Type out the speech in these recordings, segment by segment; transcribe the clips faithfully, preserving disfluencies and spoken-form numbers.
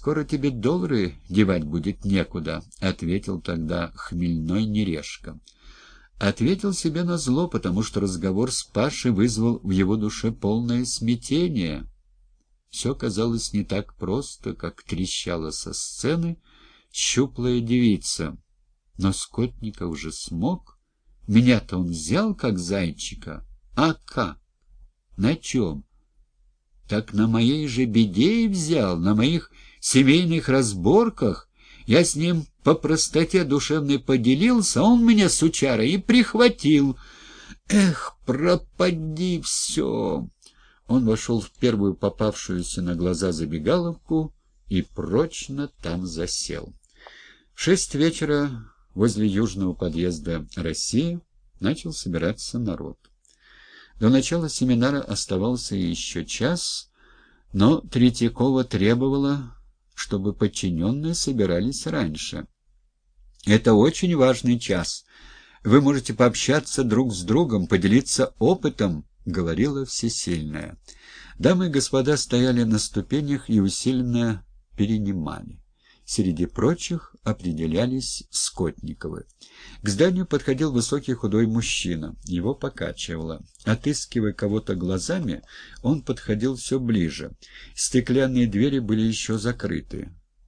скоро тебе доллары девать будет некуда, — ответил тогда хмельной Нерешка. Ответил себе назло, потому что разговор с Пашей вызвал в его душе полное смятение. Все казалось не так просто, как трещала со сцены щуплая девица. Но Скотников уже смог. Меня-то он взял, как зайчика. А как? На чем? Так на моей же беде и взял, на моих семейных разборках. Я с ним по простоте душевной поделился, а он меня, сучара, и прихватил. Эх, пропади все! Он вошел в первую попавшуюся на глаза забегаловку и прочно там засел. В шесть вечера возле южного подъезда «России» начал собираться народ. До начала семинара оставался еще час, но Третьякова требовала, чтобы подчиненные собирались раньше. «Это очень важный час. Вы можете пообщаться друг с другом, поделиться опытом», — говорила всесильная. Дамы и господа стояли на ступенях и усиленно перенимали. Среди прочих определялись Скотниковы. К зданию подходил высокий худой мужчина. Его покачивало. Отыскивая кого-то глазами, он подходил все ближе. Стеклянные двери были еще закрыты.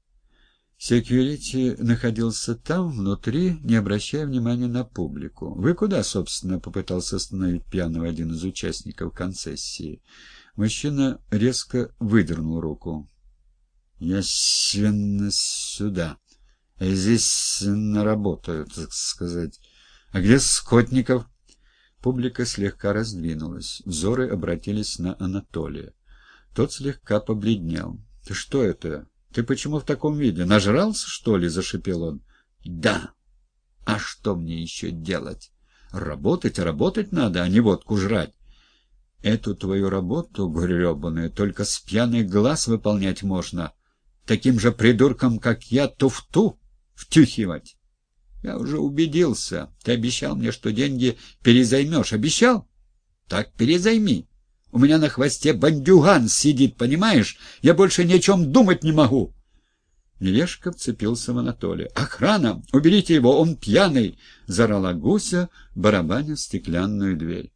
Секьюрити находился там, внутри, не обращая внимания на публику. «Вы куда, собственно?» — попытался остановить пьяного один из участников концессии. Мужчина резко выдернул руку. «Я свенно сюда. Я здесь наработаю, так сказать. А где Скотников?» Публика слегка раздвинулась. Взоры обратились на Анатолия. Тот слегка побледнел. «Ты что это? Ты почему в таком виде? Нажрался, что ли?» — зашипел он. «Да. А что мне еще делать? Работать, работать надо, а не водку жрать. Эту твою работу, гребаную, только с пьяных глаз выполнять можно. Таким же придурком, как я, туфту втюхивать. Я уже убедился. Ты обещал мне, что деньги перезаймешь. Обещал? Так перезайми. У меня на хвосте бандюган сидит, понимаешь? Я больше ни о чем думать не могу». Нерешка вцепился в Анатолия. «Охрана! Уберите его, он пьяный!» — заорала Гуся, барабаня в стеклянную дверь.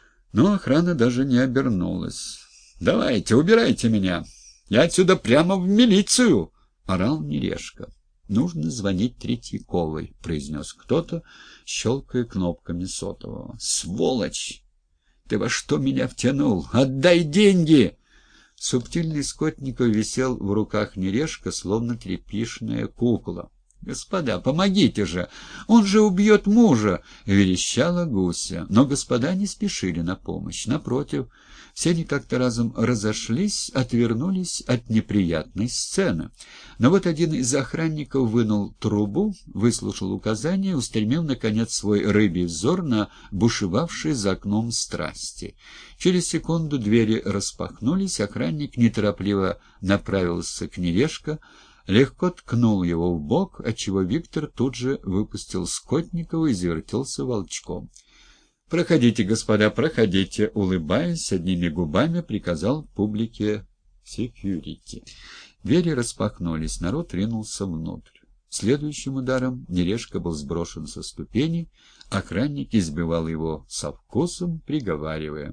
Но охрана даже не обернулась. «Давайте, убирайте меня! Я отсюда прямо в милицию!» — орал Нерешка. «Нужно звонить Третьяковой», — произнес кто-то, щелкая кнопками сотового. «Сволочь! Ты во что меня втянул? Отдай деньги!» Субтильный Скотников висел в руках Нерешка, словно тряпичная кукла. «Господа, помогите же! Он же убьет мужа!» — верещала Гуся. Но господа не спешили на помощь. Напротив, все они как-то разом разошлись, отвернулись от неприятной сцены. Но вот один из охранников вынул трубу, выслушал указания, устремил, наконец, свой рыбий взор на бушевавшие за окном страсти. Через секунду двери распахнулись, охранник неторопливо направился к Нерешко, легко ткнул его в бок, отчего Виктор тут же выпустил Скотникова и завертелся волчком. «Проходите, господа, проходите», — улыбаясь, одними губами приказал публике секьюрити. Двери распахнулись, народ ринулся внутрь. Следующим ударом Нерешка был сброшен со ступени, охранник избивал его со вкусом, приговаривая: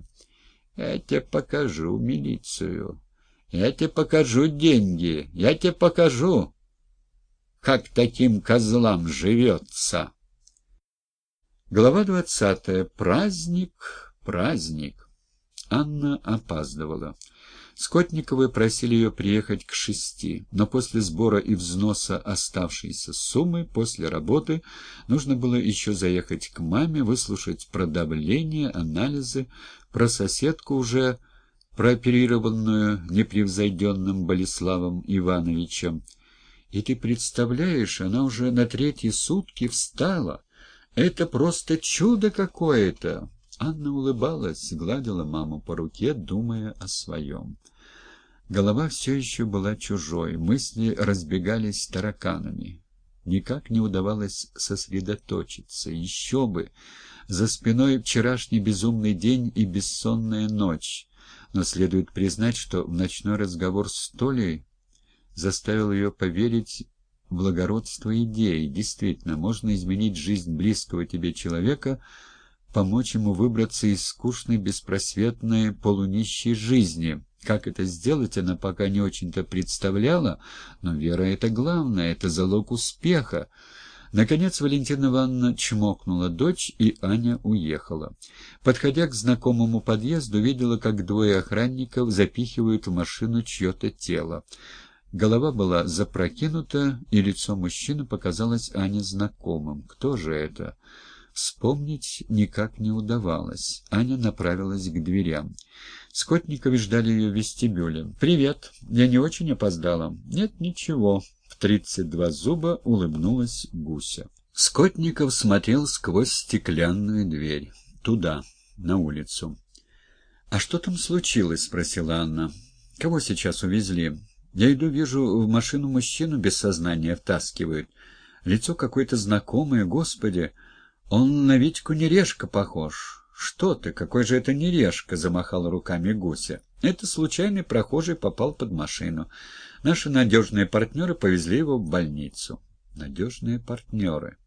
«Я тебе покажу милицию. Я тебе покажу деньги. Я тебе покажу, как таким козлам живется». Глава двадцатая. Праздник, праздник. Анна опаздывала. Скотниковы просили ее приехать к шести, но после сбора и взноса оставшейся суммы после работы нужно было еще заехать к маме, выслушать про давление, анализы, про соседку, уже прооперированную непревзойденным Болеславом Ивановичем. И ты представляешь, она уже на третьи сутки встала. Это просто чудо какое-то!» Анна улыбалась, гладила маму по руке, думая о своем. Голова все еще была чужой, мысли разбегались тараканами. Никак не удавалось сосредоточиться. Еще бы! За спиной вчерашний безумный день и бессонная ночь. Но следует признать, что в ночной разговор с Толей заставил ее поверить в благородство идеи. Действительно, можно изменить жизнь близкого тебе человека, помочь ему выбраться из скучной, беспросветной, полунищей жизни. Как это сделать, она пока не очень-то представляла, но вера — это главное, это залог успеха. Наконец Валентина Ивановна чмокнула дочь, и Аня уехала. Подходя к знакомому подъезду, видела, как двое охранников запихивают в машину чье-то тело. Голова была запрокинута, и лицо мужчины показалось Ане знакомым. Кто же это? Вспомнить никак не удавалось. Аня направилась к дверям. Скотниковы ждали ее в вестибюле. «Привет. Я не очень опоздала?» «Нет, ничего». В тридцать два зуба улыбнулась Гуся. Скотников смотрел сквозь стеклянную дверь. Туда, на улицу. «А что там случилось?» — спросила Анна. «Кого сейчас увезли?» «Я иду, вижу, в машину мужчину без сознания втаскивают. Лицо какое-то знакомое, господи! Он на Витьку Нерешка похож». «Что ты? Какой же это Нерешка?» — замахала руками Гуся. «Это случайный прохожий попал под машину. Наши надежные партнеры повезли его в больницу». «Надежные партнеры».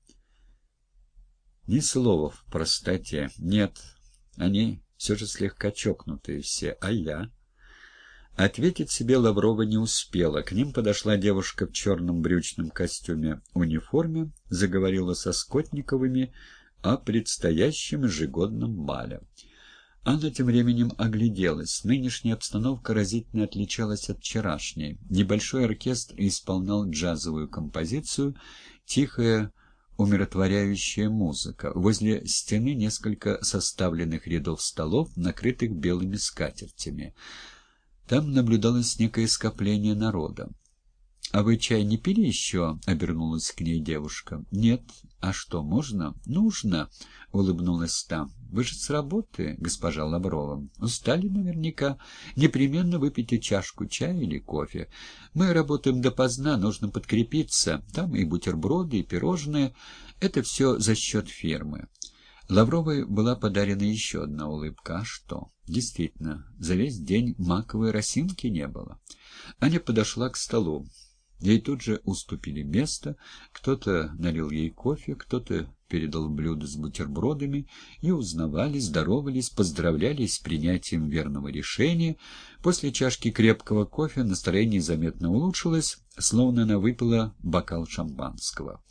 Ни слова в простоте. Нет, они все же слегка чокнутые все. А я? Ответить себе Лаврова не успела. К ним подошла девушка в черном брючном костюме униформе, заговорила со Скотниковыми о предстоящем ежегодном бале. Анна тем временем огляделась. Нынешняя обстановка разительно отличалась от вчерашней. Небольшой оркестр исполнял джазовую композицию, тихая, умиротворяющая музыка. Возле стены несколько составленных рядов столов, накрытых белыми скатертями. Там наблюдалось некое скопление народа. «А вы чай не пили еще?» — обернулась к ней девушка. «Нет. А что, можно?» «Нужно», — улыбнулась та. «Вы же с работы, госпожа Лаврова. Устали наверняка. Непременно выпейте чашку чая или кофе. Мы работаем допоздна, нужно подкрепиться. Там и бутерброды, и пирожные. Это все за счет фирмы». Лавровой была подарена еще одна улыбка. А что? Действительно, за весь день маковой росинки не было. Аня подошла к столу. Ей тут же уступили место, кто-то налил ей кофе, кто-то передал блюдо с бутербродами, и узнавали, здоровались, поздравляли с принятием верного решения. После чашки крепкого кофе настроение заметно улучшилось, словно она выпила бокал шампанского.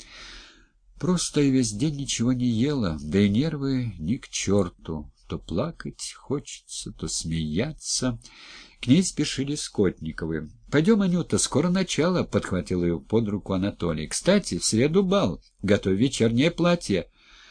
Просто и весь день ничего не ела, да и нервы ни к черту. То плакать хочется, то смеяться. К ней спешили Скотниковы. «Пойдем, Анюта, скоро начало», — подхватил ее под руку Анатолий. «Кстати, в среду бал. Готовь вечернее платье».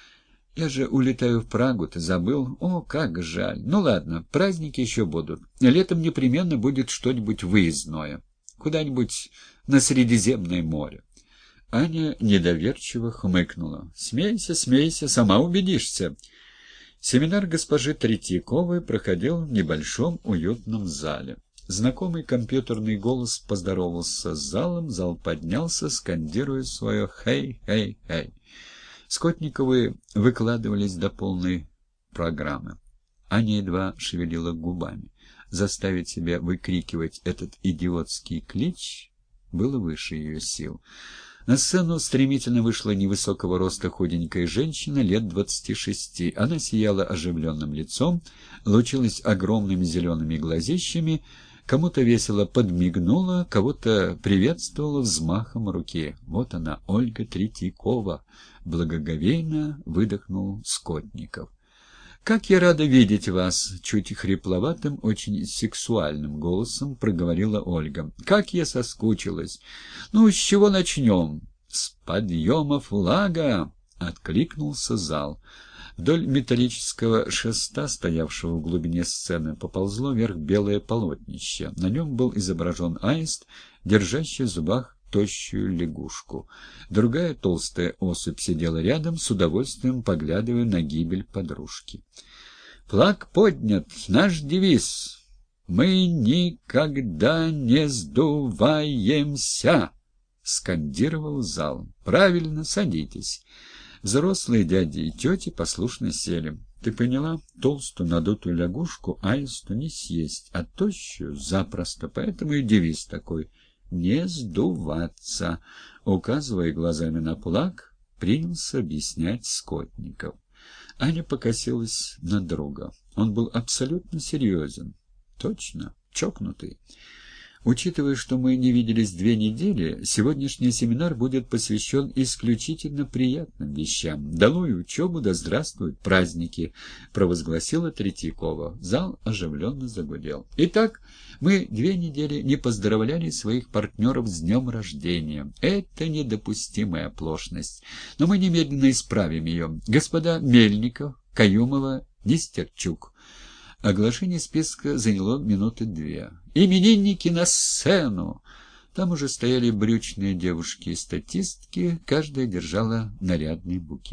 «Я же улетаю в Прагу, ты забыл? О, как жаль. Ну ладно, праздники еще будут. Летом непременно будет что-нибудь выездное. Куда-нибудь на Средиземное море». Аня недоверчиво хмыкнула. «Смейся, смейся, сама убедишься». Семинар госпожи Третьяковой проходил в небольшом уютном зале. Знакомый компьютерный голос поздоровался с залом, зал поднялся, скандируя свое «хей-хей-хей». Скотниковы выкладывались до полной программы. Аня едва шевелила губами. Заставить себя выкрикивать этот идиотский клич было выше ее сил. На сцену стремительно вышла невысокого роста худенькая женщина лет двадцати шести. Она сияла оживленным лицом, лучилась огромными зелеными глазищами, кому-то весело подмигнула, кого-то приветствовала взмахом руки. «Вот она, Ольга Третьякова!» — благоговейно выдохнул Скотников. «Как я рада видеть вас!» — чуть хрипловатым, очень сексуальным голосом проговорила Ольга. «Как я соскучилась! Ну, с чего начнем?» «С подъема флага!» — откликнулся зал. Вдоль металлического шеста, стоявшего в глубине сцены, поползло вверх белое полотнище. На нем был изображен аист, держащий в зубах тощую лягушку. Другая толстая особь сидела рядом, с удовольствием поглядывая на гибель подружки. «Флаг поднят! Наш девиз! Мы никогда не сдуваемся!» — скандировал зал. «Правильно, садитесь». Взрослые дяди и тети послушно сели. «Ты поняла? Толстую надутую лягушку аисту не съесть, а тощую запросто, поэтому и девиз такой. не сдуваться», — указывая глазами на кулак, принялся объяснять Скотников. Аня покосилась на друга. Он был абсолютно серьезен. Точно, чокнутый. Учитывая, что мы не виделись две недели, сегодняшний семинар будет посвящен исключительно приятным вещам. «Долой учебу, да здравствуют праздники», — провозгласила Третьякова. Зал оживленно загудел. Итак, мы две недели не поздравляли своих партнеров с днем рождения. Это недопустимая оплошность. Но мы немедленно исправим ее. Господа Мельников, Каюмова, Нестерчук. Оглашение списка заняло минуты две. «Именинники на сцену!» Там уже стояли брючные девушки-статистки, каждая держала нарядный букет.